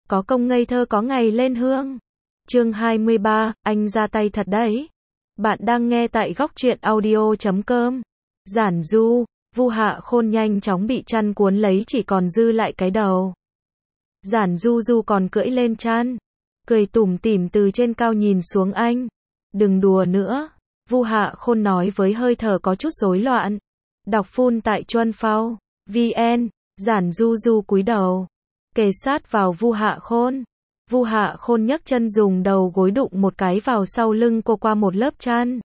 có công ngây thơ có ngày lên hương. Chương 23, anh ra tay thật đấy. Bạn đang nghe tại góc truyện audio.com. Giản Du, Vu Hạ Khôn nhanh chóng bị chăn cuốn lấy chỉ còn dư lại cái đầu. Giản Du còn cưỡi lên chăn, cười tủm tỉm từ trên cao nhìn xuống anh. Đừng đùa nữa, Vu Hạ Khôn nói với hơi thở có chút rối loạn. Đọc phun tại Chuân Phao, VN, Giản Du cúi đầu, kề sát vào Vu Hạ Khôn. Vu Hạ Khôn nhấc chân dùng đầu gối đụng một cái vào sau lưng cô qua một lớp chăn.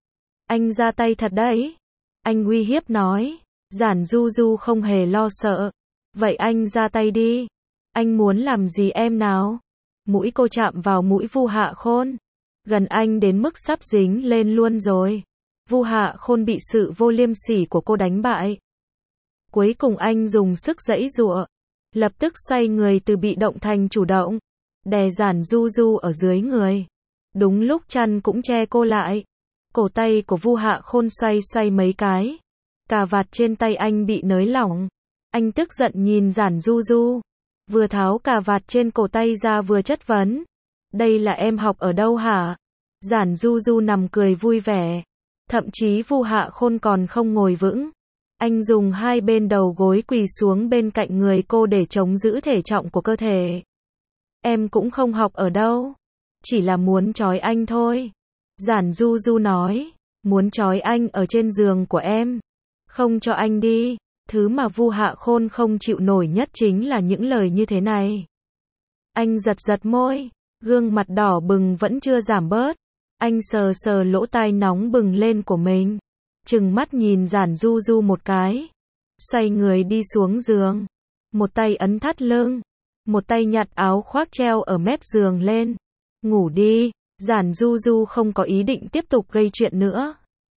Anh ra tay thật đấy. Anh uy hiếp nói. Giản Du không hề lo sợ. Vậy anh ra tay đi. Anh muốn làm gì em nào? Mũi cô chạm vào mũi Vu Hạ Khôn. Gần anh đến mức sắp dính lên luôn rồi. Vu Hạ Khôn bị sự vô liêm sỉ của cô đánh bại. Cuối cùng anh dùng sức giãy giụa, lập tức xoay người từ bị động thành chủ động, đè Giản Du ở dưới người. Đúng lúc chăn cũng che cô lại. Cổ tay của Vu Hạ Khôn xoay mấy cái. Cà vạt trên tay anh bị nới lỏng. Anh tức giận nhìn Giản Du. Vừa tháo cà vạt trên cổ tay ra vừa chất vấn. Đây là em học ở đâu hả? Giản Du nằm cười vui vẻ. Thậm chí Vu Hạ Khôn còn không ngồi vững. Anh dùng hai bên đầu gối quỳ xuống bên cạnh người cô để chống giữ thể trọng của cơ thể. Em cũng không học ở đâu. Chỉ là muốn trói anh thôi. Giản Du nói. Muốn trói anh ở trên giường của em. Không cho anh đi. Thứ mà Vu Hạ Khôn không chịu nổi nhất chính là những lời như thế này. Anh giật môi. Gương mặt đỏ bừng vẫn chưa giảm bớt. Anh sờ lỗ tai nóng bừng lên của mình. Trừng mắt nhìn Giản Du một cái. Xoay người đi xuống giường. Một tay ấn thắt lưng. Một tay nhặt áo khoác treo ở mép giường lên. Ngủ đi. Giản Du không có ý định tiếp tục gây chuyện nữa.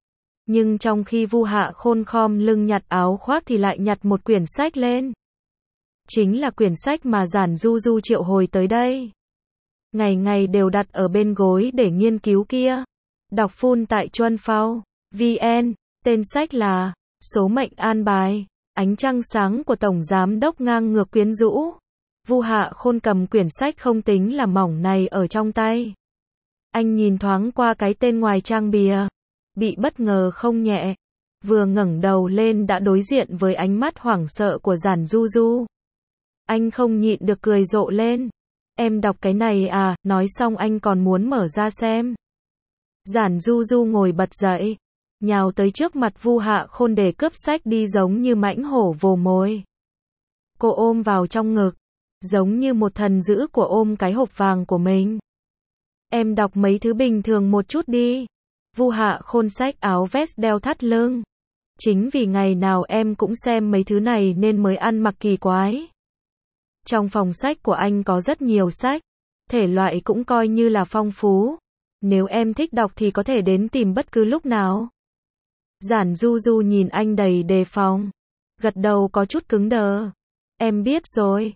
Nhưng trong khi Vu Hạ Khôn khom lưng nhặt áo khoác thì lại nhặt một quyển sách lên. Chính là quyển sách mà Giản Du triệu hồi tới đây. Ngày đều đặt ở bên gối để nghiên cứu kia. Đọc phun tại Chuân Phao, VN, tên sách là Số mệnh an bài, ánh trăng sáng của Tổng Giám đốc ngang ngược quyến rũ. Vu Hạ Khôn cầm quyển sách không tính là mỏng này ở trong tay. Anh nhìn thoáng qua cái tên ngoài trang bìa, bị bất ngờ không nhẹ. Vừa ngẩng đầu lên đã đối diện với ánh mắt hoảng sợ của Giản Du. Anh không nhịn được cười rộ lên. Em đọc cái này à? Nói xong anh còn muốn mở ra xem. Giản Du ngồi bật dậy, nhào tới trước mặt Vu Hạ Khôn để cướp sách đi giống như mãnh hổ vồ mồi. Cô ôm vào trong ngực, giống như một thần dữ của ôm cái hộp vàng của mình. Em đọc mấy thứ bình thường một chút đi. Vu Hạ Khôn xách áo vest đeo thắt lưng. Chính vì ngày nào em cũng xem mấy thứ này nên mới ăn mặc kỳ quái. Trong phòng sách của anh có rất nhiều sách, thể loại cũng coi như là phong phú. Nếu em thích đọc thì có thể đến tìm bất cứ lúc nào. Giản Du nhìn anh đầy đề phòng, gật đầu có chút cứng đờ. Em biết rồi,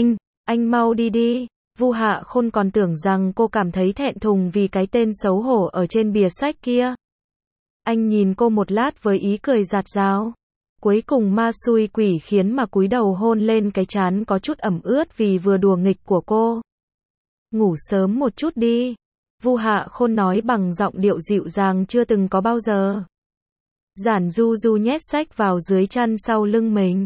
anh mau đi. Vu Hạ Khôn còn tưởng rằng cô cảm thấy thẹn thùng vì cái tên xấu hổ ở trên bìa sách kia. Anh nhìn cô một lát với ý cười giạt rào. Cuối cùng ma xui quỷ khiến mà cúi đầu hôn lên cái trán có chút ẩm ướt vì vừa đùa nghịch của cô. Ngủ sớm một chút đi. Vu Hạ Khôn nói bằng giọng điệu dịu dàng chưa từng có bao giờ. Giản Du nhét sách vào dưới chăn sau lưng mình.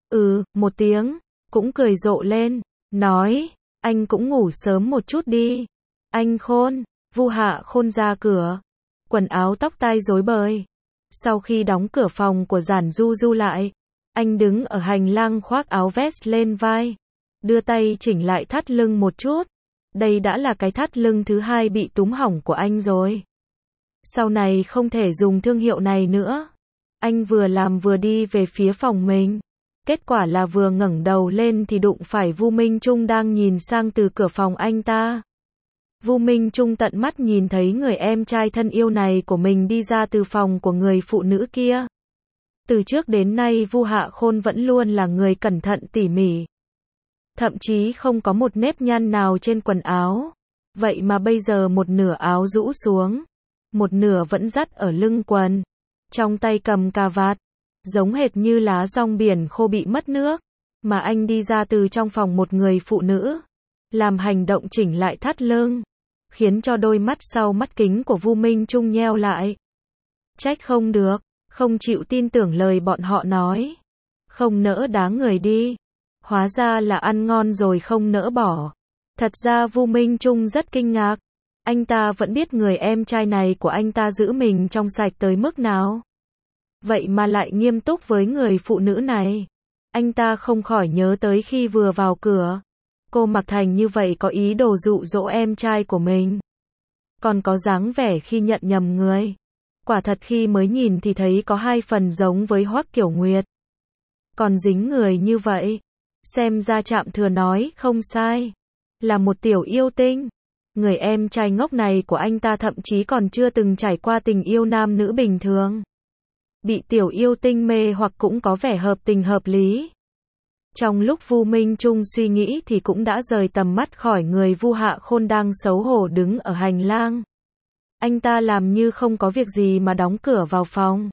Một tiếng, cũng cười rộ lên, nói, anh cũng ngủ sớm một chút đi. Anh Khôn. Vu Hạ Khôn ra cửa, quần áo tóc tai rối bời. Sau khi đóng cửa phòng của Giản Du lại, anh đứng ở hành lang khoác áo vest lên vai, đưa tay chỉnh lại thắt lưng một chút. Đây đã là cái thắt lưng thứ hai bị túm hỏng của anh rồi. Sau này không thể dùng thương hiệu này nữa. Anh vừa làm vừa đi về phía phòng mình. Kết quả là vừa ngẩng đầu lên thì đụng phải Vu Minh Trung đang nhìn sang từ cửa phòng anh ta. Vu Minh Trung tận mắt nhìn thấy người em trai thân yêu này của mình đi ra từ phòng của người phụ nữ kia. Từ trước đến nay Vu Hạ Khôn vẫn luôn là người cẩn thận tỉ mỉ. Thậm chí không có một nếp nhăn nào trên quần áo. Vậy mà bây giờ một nửa áo rũ xuống, một nửa vẫn dắt ở lưng quần. Trong tay cầm cà vạt, giống hệt như lá rong biển khô bị mất nước. Mà anh đi ra từ trong phòng một người phụ nữ. làm hành động chỉnh lại thắt lưng, khiến cho đôi mắt sau mắt kính của Vu Minh Trung nheo lại. Trách không được, không chịu tin tưởng lời bọn họ nói. Không nỡ đá người đi. Hóa ra là ăn ngon rồi không nỡ bỏ. Thật ra Vu Minh Trung rất kinh ngạc. Anh ta vẫn biết người em trai này của anh ta giữ mình trong sạch tới mức nào. Vậy mà lại nghiêm túc với người phụ nữ này. Anh ta không khỏi nhớ tới khi vừa vào cửa. Cô mặc thành như vậy có ý đồ dụ dỗ em trai của mình. Còn có dáng vẻ khi nhận nhầm người. Quả thật khi mới nhìn thì thấy có 2 phần giống với Hoắc Kiểu Nguyệt. Còn dính người như vậy. Xem ra Trạm Thừa nói không sai. Là một tiểu yêu tinh. Người em trai ngốc này của anh ta thậm chí còn chưa từng trải qua tình yêu nam nữ bình thường. Bị tiểu yêu tinh mê hoặc cũng có vẻ hợp tình hợp lý. Trong lúc Vu Minh Trung suy nghĩ thì cũng đã rời tầm mắt khỏi người Vu Hạ Khôn đang xấu hổ đứng ở hành lang. Anh ta làm như không có việc gì mà đóng cửa vào phòng.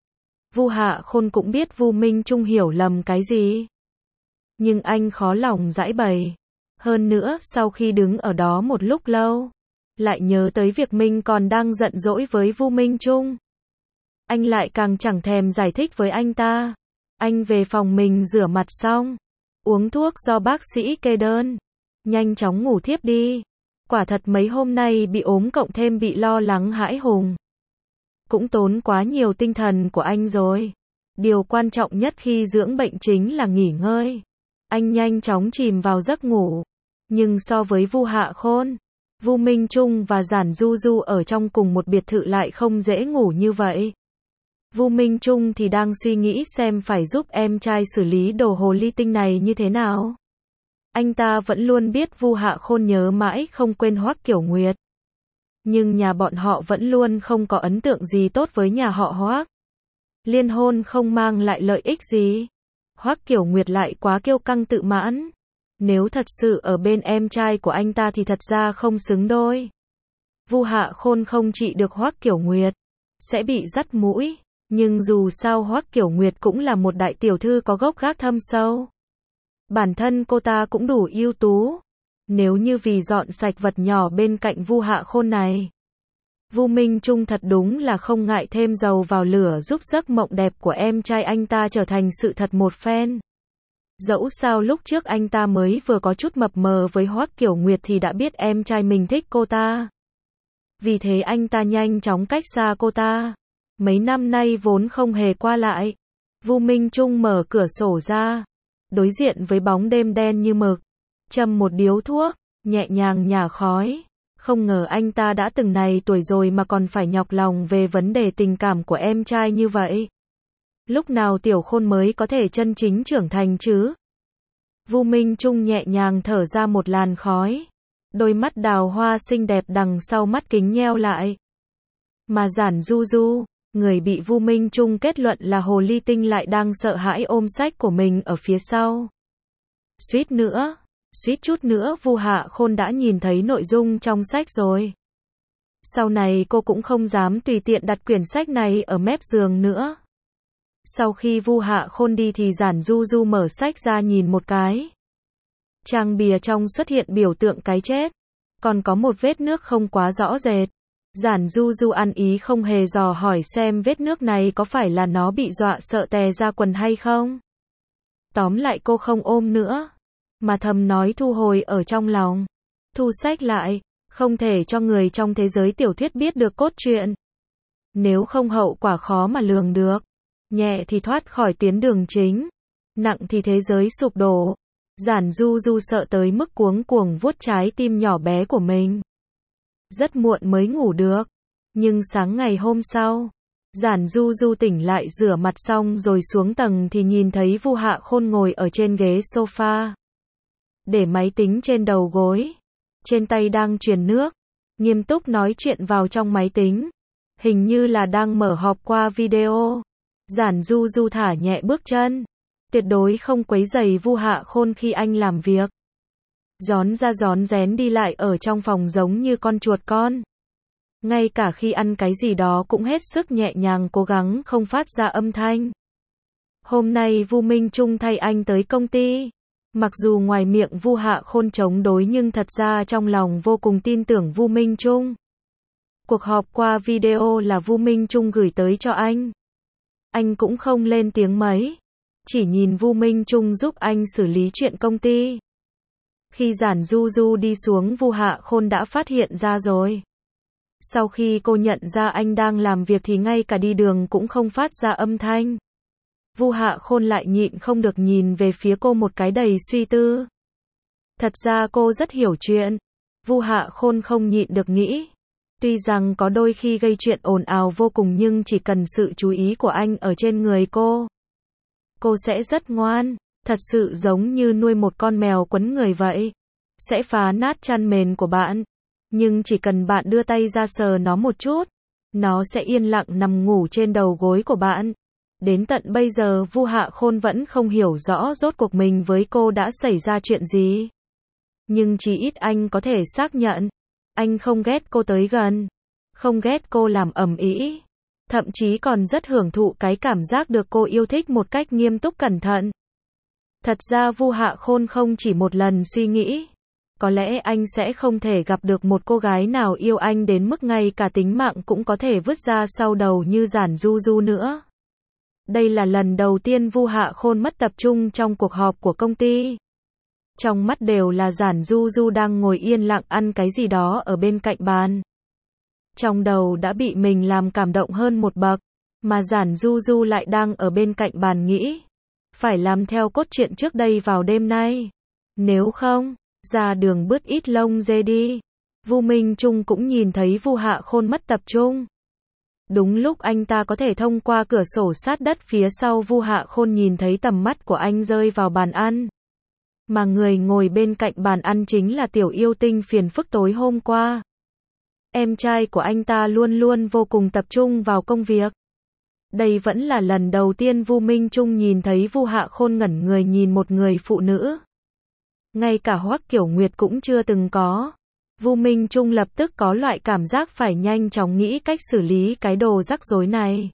Vu Hạ Khôn cũng biết Vu Minh Trung hiểu lầm cái gì. Nhưng anh khó lòng giãi bày. Hơn nữa, sau khi đứng ở đó một lúc lâu, lại nhớ tới việc mình còn đang giận dỗi với Vu Minh Trung. Anh lại càng chẳng thèm giải thích với anh ta. Anh về phòng mình rửa mặt xong, uống thuốc do bác sĩ kê đơn, nhanh chóng ngủ thiếp đi. Quả thật mấy hôm nay bị ốm cộng thêm bị lo lắng hãi hùng. Cũng tốn quá nhiều tinh thần của anh rồi. Điều quan trọng nhất khi dưỡng bệnh chính là nghỉ ngơi. Anh nhanh chóng chìm vào giấc ngủ. Nhưng so với Vu Hạ Khôn, Vu Minh Trung và Giản Du Du ở trong cùng một biệt thự lại không dễ ngủ như vậy. Vu Minh Trung thì đang suy nghĩ xem phải giúp em trai xử lý đồ hồ ly tinh này như thế nào. Anh ta vẫn luôn biết Vu Hạ Khôn nhớ mãi không quên Hoắc Kiểu Nguyệt. Nhưng nhà bọn họ vẫn luôn không có ấn tượng gì tốt với nhà họ Hoắc. Liên hôn không mang lại lợi ích gì. Hoắc Kiểu Nguyệt lại quá kiêu căng tự mãn. Nếu thật sự ở bên em trai của anh ta thì thật ra không xứng đôi. Vu Hạ Khôn không trị được Hoắc Kiểu Nguyệt, sẽ bị dắt mũi. Nhưng dù sao Hoắc Kiểu Nguyệt cũng là một đại tiểu thư có gốc gác thâm sâu. Bản thân cô ta cũng đủ ưu tú. Nếu như vì dọn sạch vật nhỏ bên cạnh Vu Hạ Khôn này, Vu Minh Trung thật đúng là không ngại thêm dầu vào lửa giúp giấc mộng đẹp của em trai anh ta trở thành sự thật một phen. Dẫu sao lúc trước anh ta mới vừa có chút mập mờ với Hoắc Kiểu Nguyệt thì đã biết em trai mình thích cô ta. Vì thế anh ta nhanh chóng cách xa cô ta. Mấy năm nay vốn không hề qua lại. Vu Minh Trung mở cửa sổ ra, đối diện với bóng đêm đen như mực, châm một điếu thuốc, nhẹ nhàng nhả khói. Không ngờ anh ta đã từng này tuổi rồi mà còn phải nhọc lòng về vấn đề tình cảm của em trai như vậy. Lúc nào Tiểu Khôn mới có thể chân chính trưởng thành chứ? Vu Minh Trung nhẹ nhàng thở ra một làn khói. Đôi mắt đào hoa xinh đẹp đằng sau mắt kính nheo lại. Mà Giản Du Du, người bị Vu Minh Trung kết luận là hồ ly tinh lại đang sợ hãi ôm sách của mình ở phía sau. Suýt chút nữa Vu Hạ Khôn đã nhìn thấy nội dung trong sách rồi. Sau này cô cũng không dám tùy tiện đặt quyển sách này ở mép giường nữa. Sau khi Vu Hạ Khôn đi thì Giản Du Du mở sách ra nhìn một cái. Trang bìa trong xuất hiện biểu tượng cái chết. Còn có một vết nước không quá rõ rệt. Giản Du Du ăn ý không hề dò hỏi xem vết nước này có phải là nó bị dọa sợ tè ra quần hay không. Tóm lại cô không ôm nữa, mà thầm nói thu hồi ở trong lòng. Thu sách lại, không thể cho người trong thế giới tiểu thuyết biết được cốt truyện. Nếu không hậu quả khó mà lường được. Nhẹ thì thoát khỏi tuyến đường chính, nặng thì thế giới sụp đổ. Giản Du Du sợ tới mức cuống cuồng vuốt trái tim nhỏ bé của mình. Rất muộn mới ngủ được. Nhưng sáng ngày hôm sau, Giản Du Du tỉnh lại rửa mặt xong rồi xuống tầng thì nhìn thấy Vu Hạ Khôn ngồi ở trên ghế sofa. Để máy tính trên đầu gối. Trên tay đang truyền nước. Nghiêm túc nói chuyện vào trong máy tính. Hình như là đang mở họp qua video. Giản Du Du thả nhẹ bước chân. Tuyệt đối không quấy rầy Vu Hạ Khôn khi anh làm việc. Rón ra rón rén đi lại ở trong phòng giống như con chuột con. Ngay cả khi ăn cái gì đó cũng hết sức nhẹ nhàng cố gắng không phát ra âm thanh. Hôm nay Vu Minh Trung thay anh tới công ty. Mặc dù ngoài miệng Vu Hạ Khôn chống đối nhưng thật ra trong lòng vô cùng tin tưởng Vu Minh Trung. Cuộc họp qua video là Vu Minh Trung gửi tới cho anh. Anh cũng không lên tiếng mấy, chỉ nhìn Vu Minh Trung giúp anh xử lý chuyện công ty. Khi Giản Du Du đi xuống, Vu Hạ Khôn đã phát hiện ra rồi. Sau khi cô nhận ra anh đang làm việc thì ngay cả đi đường cũng không phát ra âm thanh. Vu Hạ Khôn lại nhịn không được nhìn về phía cô một cái đầy suy tư. Thật ra cô rất hiểu chuyện. Vu Hạ Khôn không nhịn được nghĩ. Tuy rằng có đôi khi gây chuyện ồn ào vô cùng nhưng chỉ cần sự chú ý của anh ở trên người cô sẽ rất ngoan, thật sự giống như nuôi một con mèo quấn người vậy. Sẽ phá nát chăn mền của bạn, nhưng chỉ cần bạn đưa tay ra sờ nó một chút, nó sẽ yên lặng nằm ngủ trên đầu gối của bạn. Đến tận bây giờ Vu Hạ Khôn vẫn không hiểu rõ rốt cuộc mình với cô đã xảy ra chuyện gì. Nhưng chỉ ít anh có thể xác nhận, anh không ghét cô tới gần, không ghét cô làm ầm ĩ, thậm chí còn rất hưởng thụ cái cảm giác được cô yêu thích một cách nghiêm túc cẩn thận. Thật ra Vu Hạ Khôn không chỉ một lần suy nghĩ, có lẽ anh sẽ không thể gặp được một cô gái nào yêu anh đến mức ngay cả tính mạng cũng có thể vứt ra sau đầu như Giản Du Du nữa. Đây là lần đầu tiên Vu Hạ Khôn mất tập trung trong cuộc họp của công ty. Trong mắt đều là Giản Du Du đang ngồi yên lặng ăn cái gì đó ở bên cạnh bàn. Trong đầu đã bị mình làm cảm động hơn một bậc, mà Giản Du Du lại đang ở bên cạnh bàn nghĩ, phải làm theo cốt truyện trước đây vào đêm nay. Nếu không, ra đường bứt ít lông dê đi. Vu Minh Trung cũng nhìn thấy Vu Hạ Khôn mất tập trung. Đúng lúc anh ta có thể thông qua cửa sổ sát đất phía sau Vu Hạ Khôn nhìn thấy tầm mắt của anh rơi vào bàn ăn. Mà người ngồi bên cạnh bàn ăn chính là tiểu yêu tinh phiền phức tối hôm qua. Em trai của anh ta luôn luôn vô cùng tập trung vào công việc. Đây vẫn là lần đầu tiên Vu Minh Trung nhìn thấy Vu Hạ Khôn ngẩn người nhìn một người phụ nữ. Ngay cả Hoắc Kiểu Nguyệt cũng chưa từng có. Vu Minh Trung lập tức có loại cảm giác phải nhanh chóng nghĩ cách xử lý cái đồ rắc rối này.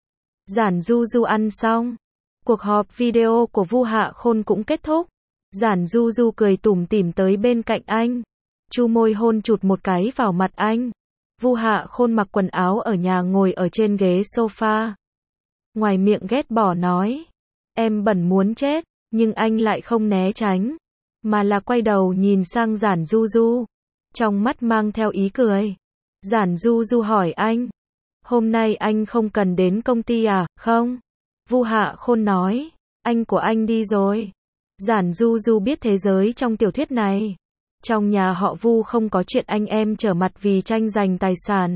Giản Du Du ăn xong, cuộc họp video của Vu Hạ Khôn cũng kết thúc. Giản Du Du cười tủm tỉm tới bên cạnh anh, chu môi hôn chụt một cái vào mặt anh. Vu Hạ Khôn mặc quần áo ở nhà ngồi ở trên ghế sofa. Ngoài miệng ghét bỏ nói, em bẩn muốn chết, nhưng anh lại không né tránh, mà là quay đầu nhìn sang Giản Du Du, trong mắt mang theo ý cười. Giản Du Du hỏi anh, hôm nay anh không cần đến công ty à, không? Vu Hạ Khôn nói, anh của anh đi rồi. Giản Du Du biết thế giới trong tiểu thuyết này. Trong nhà họ Vu không có chuyện anh em trở mặt vì tranh giành tài sản.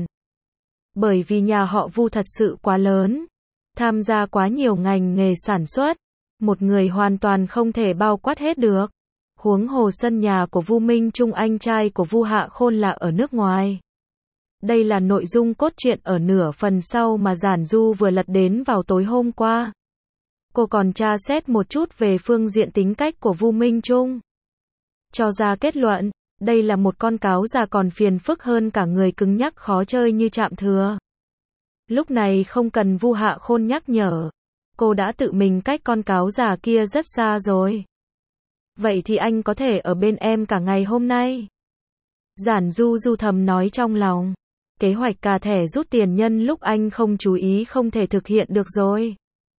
Bởi vì nhà họ Vu thật sự quá lớn, tham gia quá nhiều ngành nghề sản xuất, một người hoàn toàn không thể bao quát hết được. Huống hồ sân nhà của Vu Minh Trung anh trai của Vu Hạ Khôn là ở nước ngoài. Đây là nội dung cốt truyện ở nửa phần sau mà Giản Du vừa lật đến vào tối hôm qua. Cô còn tra xét một chút về phương diện tính cách của Vu Minh Trung. Cho ra kết luận, đây là một con cáo già còn phiền phức hơn cả người cứng nhắc khó chơi như Trạm Thừa. Lúc này không cần Vu Hạ Khôn nhắc nhở, cô đã tự mình cách con cáo già kia rất xa rồi. Vậy thì anh có thể ở bên em cả ngày hôm nay. Giản Du Du thầm nói trong lòng, kế hoạch cà thẻ rút tiền nhân lúc anh không chú ý không thể thực hiện được rồi.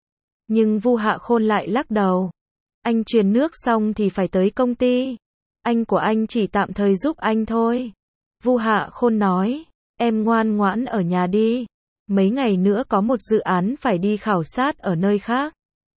Nhưng Vu Hạ Khôn lại lắc đầu. Anh truyền nước xong thì phải tới công ty. Anh của anh chỉ tạm thời giúp anh thôi. Vu Hạ Khôn nói, em ngoan ngoãn ở nhà đi. Mấy ngày nữa có một dự án phải đi khảo sát ở nơi khác.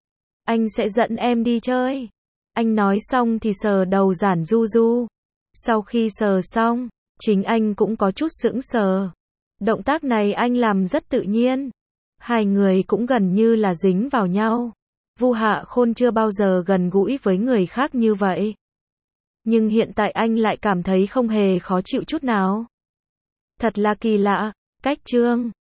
Anh sẽ dẫn em đi chơi. Anh nói xong thì sờ đầu Giản Du Du. Sau khi sờ xong, chính anh cũng có chút sững sờ. Động tác này anh làm rất tự nhiên. Hai người cũng gần như là dính vào nhau. Vu Hạ Khôn chưa bao giờ gần gũi với người khác như vậy. Nhưng hiện tại anh lại cảm thấy không hề khó chịu chút nào. Thật là kỳ lạ. Cách chương